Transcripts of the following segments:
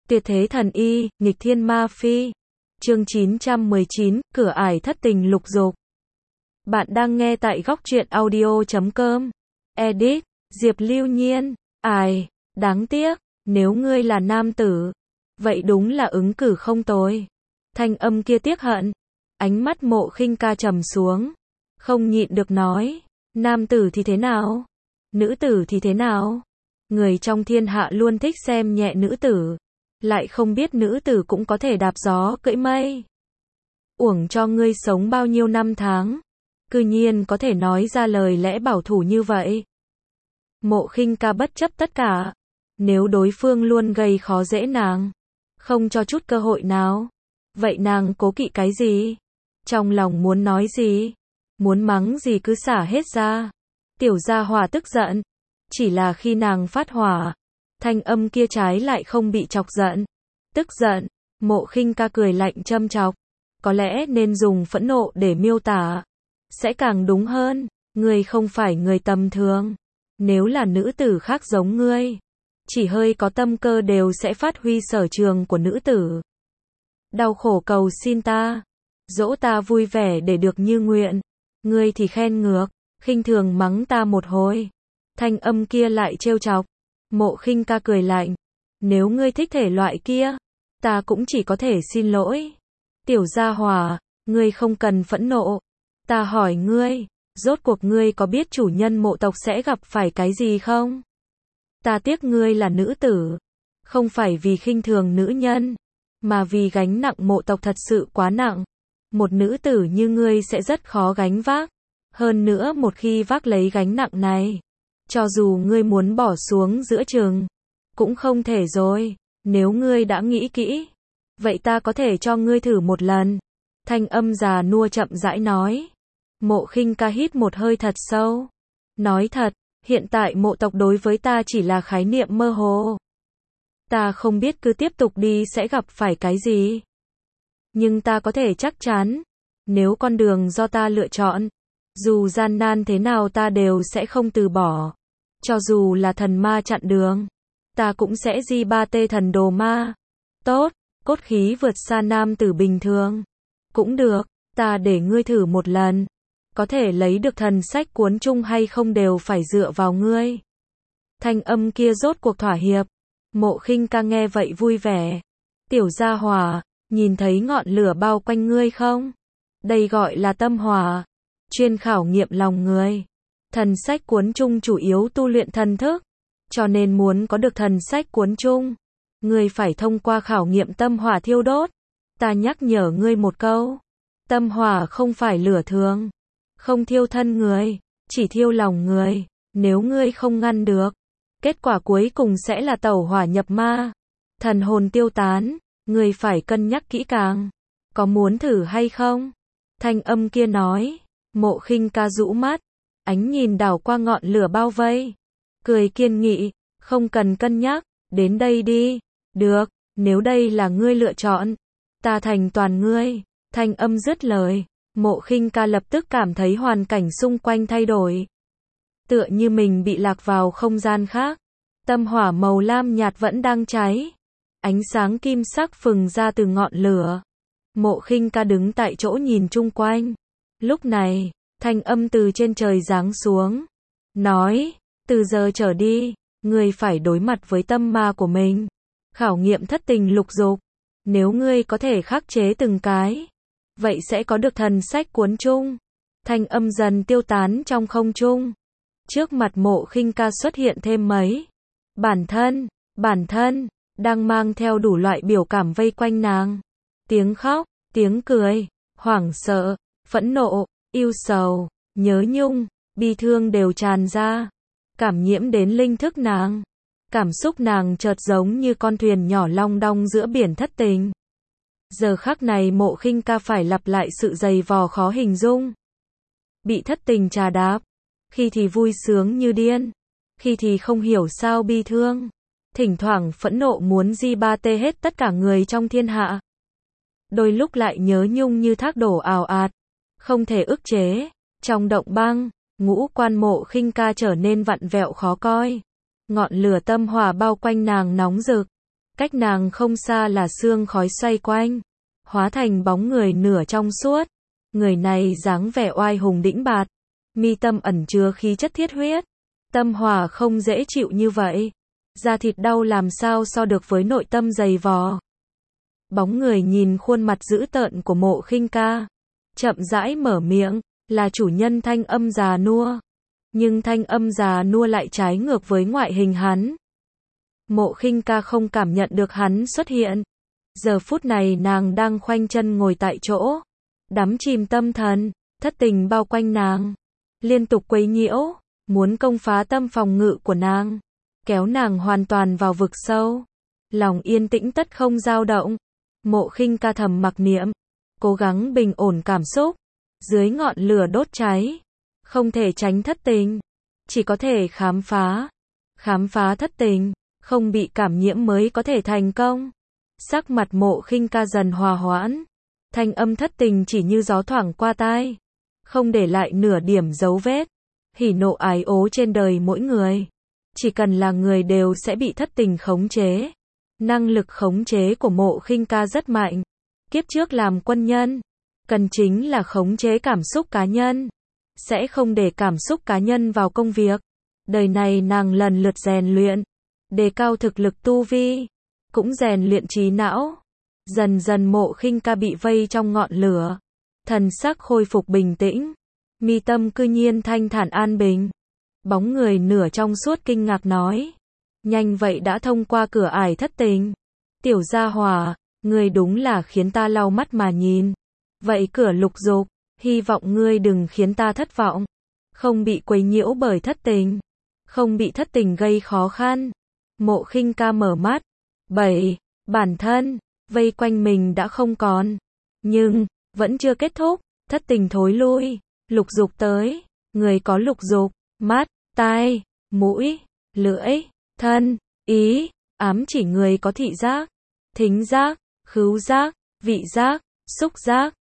Tuyệt thế thần y, nghịch thiên ma phi. Chương 919, cửa ải thất tình lục dục. Bạn đang nghe tại góc truyện audio.com. Edit, Diệp Lưu Nhiên. Ai, đáng tiếc, nếu ngươi là nam tử, vậy đúng là ứng cử không tồi. Thanh âm kia tiếc hận. Ánh mắt Mộ Khinh Ca trầm xuống, không nhịn được nói, nam tử thì thế nào? Nữ tử thì thế nào? Người trong thiên hạ luôn thích xem nhẹ nữ tử, lại không biết nữ tử cũng có thể đạp gió cưỡi mây. Uổng cho ngươi sống bao nhiêu năm tháng, cư nhiên có thể nói ra lời lẽ bảo thủ như vậy. Mộ Khinh Ca bất chấp tất cả, nếu đối phương luôn gây khó dễ nàng, không cho chút cơ hội nào, vậy nàng cố kỵ cái gì? Trong lòng muốn nói gì, muốn mắng gì cứ xả hết ra. Tiểu gia hỏa tức giận, chỉ là khi nàng phát hỏa, thanh âm kia trái lại không bị chọc giận. Tức giận, Mộ Khinh Ca cười lạnh châm chọc, có lẽ nên dùng phẫn nộ để miêu tả, sẽ càng đúng hơn. Ngươi không phải người tầm thường, nếu là nữ tử khác giống ngươi, chỉ hơi có tâm cơ đều sẽ phát huy sở trường của nữ tử. Đau khổ cầu xin ta, dỗ ta vui vẻ để được như nguyện, ngươi thì khen ngược, khinh thường mắng ta một hồi. Thanh âm kia lại trêu chọc. Mộ Khinh Ca cười lạnh, nếu ngươi thích thể loại kia, ta cũng chỉ có thể xin lỗi. Tiểu gia hỏa, ngươi không cần phẫn nộ. Ta hỏi ngươi, rốt cuộc ngươi có biết chủ nhân Mộ tộc sẽ gặp phải cái gì không? Ta tiếc ngươi là nữ tử, không phải vì khinh thường nữ nhân, mà vì gánh nặng Mộ tộc thật sự quá nặng. Một nữ tử như ngươi sẽ rất khó gánh vác. Hơn nữa một khi vác lấy gánh nặng này, cho dù ngươi muốn bỏ xuống giữa chừng, cũng không thể rồi. Nếu ngươi đã nghĩ kỹ, vậy ta có thể cho ngươi thử một lần. Thanh âm già nua chậm rãi nói. Mộ Khinh Ca hít một hơi thật sâu. Nói thật, hiện tại Mộ tộc đối với ta chỉ là khái niệm mơ hồ. Ta không biết cứ tiếp tục đi sẽ gặp phải cái gì. Nhưng ta có thể chắc chắn, nếu con đường do ta lựa chọn, dù gian nan thế nào ta đều sẽ không từ bỏ. Cho dù là thần ma chặn đường, ta cũng sẽ di ba tê thần đồ ma. Tốt, cốt khí vượt xa nam tử bình thường. Cũng được, ta để ngươi thử một lần. Có thể lấy được thần sách cuốn chung hay không đều phải dựa vào ngươi. Thanh âm kia rốt cuộc thỏa hiệp. Mộ Khinh Ca nghe vậy vui vẻ. Tiểu gia hỏa, nhìn thấy ngọn lửa bao quanh ngươi không? Đây gọi là tâm hỏa, chuyên khảo nghiệm lòng người. Thần sách cuốn chung chủ yếu tu luyện thần thức, cho nên muốn có được thần sách cuốn chung, ngươi phải thông qua khảo nghiệm tâm hỏa thiêu đốt. Ta nhắc nhở ngươi một câu, tâm hỏa không phải lửa thường, không thiêu thân người, chỉ thiêu lòng người. Nếu ngươi không ngăn được, kết quả cuối cùng sẽ là tẩu hỏa nhập ma, thần hồn tiêu tán. Ngươi phải cân nhắc kỹ càng. Có muốn thử hay không? Thanh âm kia nói. Mộ Khinh Ca rũ mắt, ánh nhìn đảo qua ngọn lửa bao vây, cười kiên nghị, không cần cân nhắc, đến đây đi. Được, nếu đây là ngươi lựa chọn, ta thành toàn ngươi. Thanh âm dứt lời, Mộ Khinh Ca lập tức cảm thấy hoàn cảnh xung quanh thay đổi, tựa như mình bị lạc vào không gian khác. Tâm hỏa màu lam nhạt vẫn đang cháy, ánh sáng kim sắc phừng ra từ ngọn lửa. Mộ Khinh Ca đứng tại chỗ nhìn chung quanh. Lúc này, thanh âm từ trên trời giáng xuống, nói, từ giờ trở đi, ngươi phải đối mặt với tâm ma của mình, khảo nghiệm thất tình lục dục. Nếu ngươi có thể khắc chế từng cái, vậy sẽ có được thần sách cuốn chung. Thanh âm dần tiêu tán trong không trung. Trước mặt Mộ Khinh Ca xuất hiện thêm mấy bản thân, đang mang theo đủ loại biểu cảm vây quanh nàng. Tiếng khóc, tiếng cười, hoảng sợ, phẫn nộ, yêu sầu, nhớ nhung, bi thương đều tràn ra, cảm nhiễm đến linh thức nàng. Cảm xúc nàng chợt giống như con thuyền nhỏ long đong giữa biển thất tình. Giờ khắc này Mộ Khinh Ca phải lặp lại sự dày vò khó hình dung. Bị thất tình trà đạp, khi thì vui sướng như điên, khi thì không hiểu sao bi thương, thỉnh thoảng phẫn nộ muốn di ba tê hết tất cả người trong thiên hạ. Đôi lúc lại nhớ nhung như thác đổ ào ạt, không thể ức chế. Trong động băng, ngũ quan Mộ Khinh Ca trở nên vặn vẹo khó coi. Ngọn lửa tâm hỏa bao quanh nàng nóng rực, Cách nàng không xa là sương khói xoay quanh, hóa thành bóng người nửa trong suốt. Người này dáng vẻ oai hùng đĩnh bạt, mi tâm ẩn chứa khí chất thiết huyết, tâm hỏa không dễ chịu như vậy. Da thịt đau làm sao so được với nội tâm dày vò. Bóng người nhìn khuôn mặt dữ tợn của Mộ Khinh Ca, chậm rãi mở miệng, là chủ nhân thanh âm già nua. Nhưng thanh âm già nua lại trái ngược với ngoại hình hắn. Mộ Khinh Ca không cảm nhận được hắn xuất hiện. Giờ phút này nàng đang khoanh chân ngồi tại chỗ, đắm chìm tâm thần, thất tình bao quanh nàng, liên tục quấy nhiễu, muốn công phá tâm phòng ngự của nàng, kéo nàng hoàn toàn vào vực sâu. Lòng yên tĩnh tất không dao động. Mộ Khinh Ca thầm mặc niệm, cố gắng bình ổn cảm xúc. Dưới ngọn lửa đốt cháy, không thể tránh thất tình, chỉ có thể khám phá thất tình, không bị cảm nhiễm mới có thể thành công. Sắc mặt Mộ Khinh Ca dần hòa hoãn, thanh âm thất tình chỉ như gió thoảng qua tai, không để lại nửa điểm dấu vết. Hỉ nộ ái ố trên đời mỗi người, chỉ cần là người đều sẽ bị thất tình khống chế. Năng lực khống chế của Mộ Khinh Ca rất mạnh. Kiếp trước làm quân nhân, cần chính là khống chế cảm xúc cá nhân, sẽ không để cảm xúc cá nhân vào công việc. Đời này nàng lần lượt rèn luyện, đề cao thực lực tu vi, cũng rèn luyện trí não. Dần dần Mộ Khinh Ca bị vây trong ngọn lửa, thần sắc khôi phục bình tĩnh, mi tâm cư nhiên thanh thản an bình. Bóng người nửa trong suốt kinh ngạc nói, nhanh vậy đã thông qua cửa ải thất tình. Tiểu gia hỏa, ngươi đúng là khiến ta lau mắt mà nhìn. Vậy cửa lục dục, hy vọng ngươi đừng khiến ta thất vọng. Không bị quấy nhiễu bởi thất tình, không bị thất tình gây khó khăn. Mộ Khinh Ca mở mắt. 7. Bản thân, vây quanh mình đã không còn. Nhưng, vẫn chưa kết thúc, thất tình thối lui, lục dục tới. Người có lục dục, mắt, tai, mũi, lưỡi, thân, ý, ám chỉ người có thị giác, thính giác, khứu giác, vị giác, xúc giác.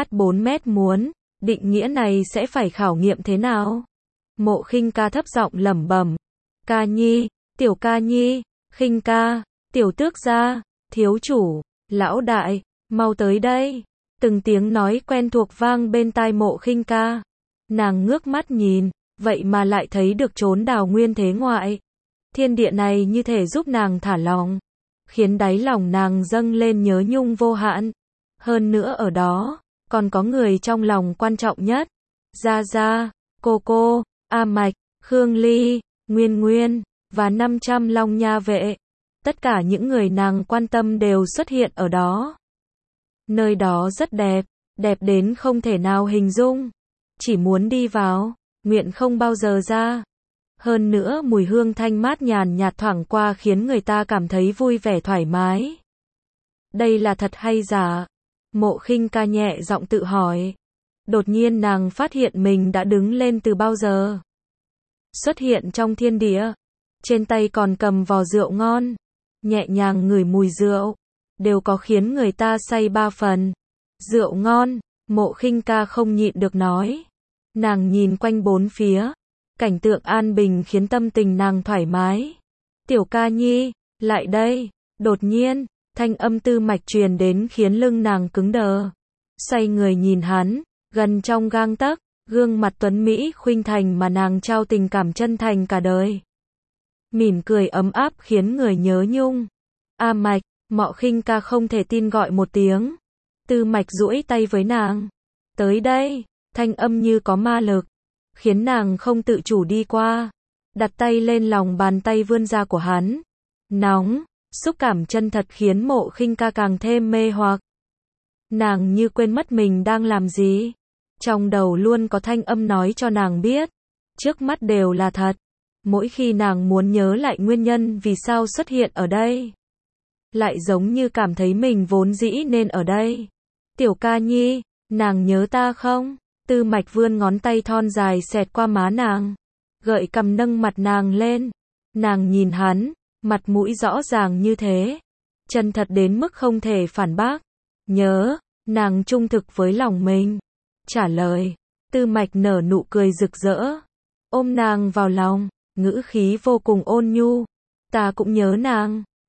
H4 muốn, định nghĩa này sẽ phải khảo nghiệm thế nào? Mộ Khinh Ca thấp giọng lẩm bẩm. Ca nhi, tiểu ca nhi, Khinh ca, tiểu tước gia, thiếu chủ, lão đại, mau tới đây. Từng tiếng nói quen thuộc vang bên tai Mộ Khinh Ca. Nàng ngước mắt nhìn, vậy mà lại thấy được chốn đào nguyên thế ngoại. Thiên địa này như thể giúp nàng thả lòng, khiến đáy lòng nàng dâng lên nhớ nhung vô hạn. Hơn nữa ở đó, còn có người trong lòng quan trọng nhất. Gia Gia, cô, A Mạch, Khương Ly, Nguyên Nguyên, và 500 Long Nha vệ. Tất cả những người nàng quan tâm đều xuất hiện ở đó. Nơi đó rất đẹp, đẹp đến không thể nào hình dung. Chỉ muốn đi vào, nguyện không bao giờ ra. Hơn nữa mùi hương thanh mát nhàn nhạt thoảng qua khiến người ta cảm thấy vui vẻ thoải mái. Đây là thật hay giả? Mộ Khinh Ca nhẹ giọng tự hỏi. Đột nhiên nàng phát hiện mình đã đứng lên từ bao giờ. Xuất hiện trong thiên địa. Trên tay còn cầm vò rượu ngon. Nhẹ nhàng ngửi mùi rượu. Đều có khiến người ta say ba phần. Rượu ngon, Mộ Khinh Ca không nhịn được nói. Nàng nhìn quanh bốn phía. Cảnh tượng an bình khiến tâm tình nàng thoải mái. Tiểu ca nhi, lại đây. Đột nhiên, thanh âm Tư Mạch truyền đến khiến lưng nàng cứng đờ. Xoay người nhìn hắn, gần trong gang tấc, gương mặt tuấn mỹ khuynh thành mà nàng trao tình cảm chân thành cả đời. Mỉm cười ấm áp khiến người nhớ nhung. A Mạch, Mộ Khinh Ca không thể tin gọi một tiếng. Tư Mạch duỗi tay với nàng. Tới đây, thanh âm như có ma lực, khiến nàng không tự chủ đi qua. Đặt tay lên lòng bàn tay vươn ra của hắn. Nóng, xúc cảm chân thật khiến Mộ Khinh Ca càng thêm mê hoặc. Nàng như quên mất mình đang làm gì. Trong đầu luôn có thanh âm nói cho nàng biết. Trước mắt đều là thật. Mỗi khi nàng muốn nhớ lại nguyên nhân vì sao xuất hiện ở đây, lại giống như cảm thấy mình vốn dĩ nên ở đây. Tiểu ca nhi, nàng nhớ ta không? Tư Mạch vươn ngón tay thon dài xẹt qua má nàng, gợi cằm nâng mặt nàng lên. Nàng nhìn hắn, mặt mũi rõ ràng như thế, chân thật đến mức không thể phản bác. Nhớ, nàng trung thực với lòng mình. Trả lời, Tư Mạch nở nụ cười rực rỡ, ôm nàng vào lòng, ngữ khí vô cùng ôn nhu. Ta cũng nhớ nàng,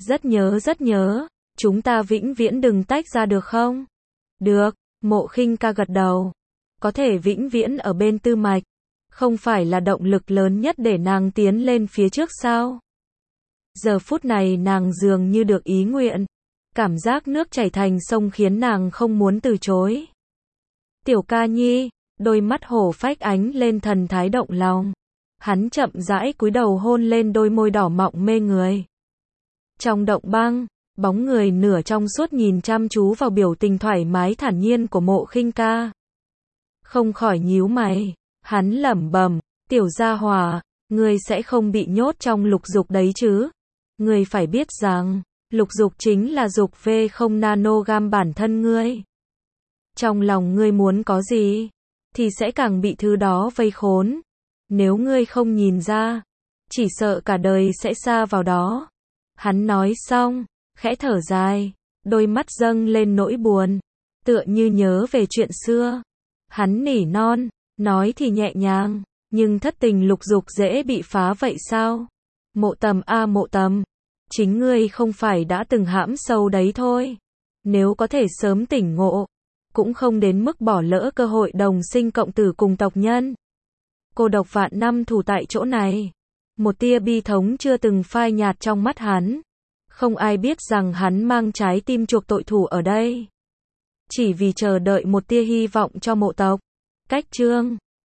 Rất nhớ, chúng ta vĩnh viễn đừng tách ra được không? Được, Mộ Khinh Ca gật đầu. Có thể vĩnh viễn ở bên Tư Mạch, không phải là động lực lớn nhất để nàng tiến lên phía trước sao? Giờ phút này nàng dường như được ý nguyện, cảm giác nước chảy thành sông khiến nàng không muốn từ chối. Tiểu ca nhi, đôi mắt hổ phách ánh lên thần thái động lòng. Hắn chậm rãi cúi đầu hôn lên đôi môi đỏ mọng mê người. Trong động băng, bóng người nửa trong suốt nhìn chăm chú vào biểu tình thoải mái thản nhiên của Mộ Khinh Ca. Không khỏi nhíu mày, hắn lẩm bẩm, tiểu gia hỏa, ngươi sẽ không bị nhốt trong lục dục đấy chứ? Ngươi phải biết rằng, lục dục chính là dục V0 nanogam bản thân ngươi. Trong lòng ngươi muốn có gì, thì sẽ càng bị thứ đó vây khốn. Nếu ngươi không nhìn ra, chỉ sợ cả đời sẽ sa vào đó. Hắn nói xong, khẽ thở dài, đôi mắt dâng lên nỗi buồn, tựa như nhớ về chuyện xưa. Hắn nỉ non, nói thì nhẹ nhàng, nhưng thất tình lục dục dễ bị phá vậy sao? Mộ Tầm a Mộ Tầm, chính ngươi không phải đã từng hãm sâu đấy thôi. Nếu có thể sớm tỉnh ngộ, cũng không đến mức bỏ lỡ cơ hội đồng sinh cộng tử cùng tộc nhân. Cô độc vạn năm thủ tại chỗ này. Một tia bi thống chưa từng phai nhạt trong mắt hắn. Không ai biết rằng hắn mang trái tim chuộc tội thủ ở đây. Chỉ vì chờ đợi một tia hy vọng cho mộ tộc. Cách chương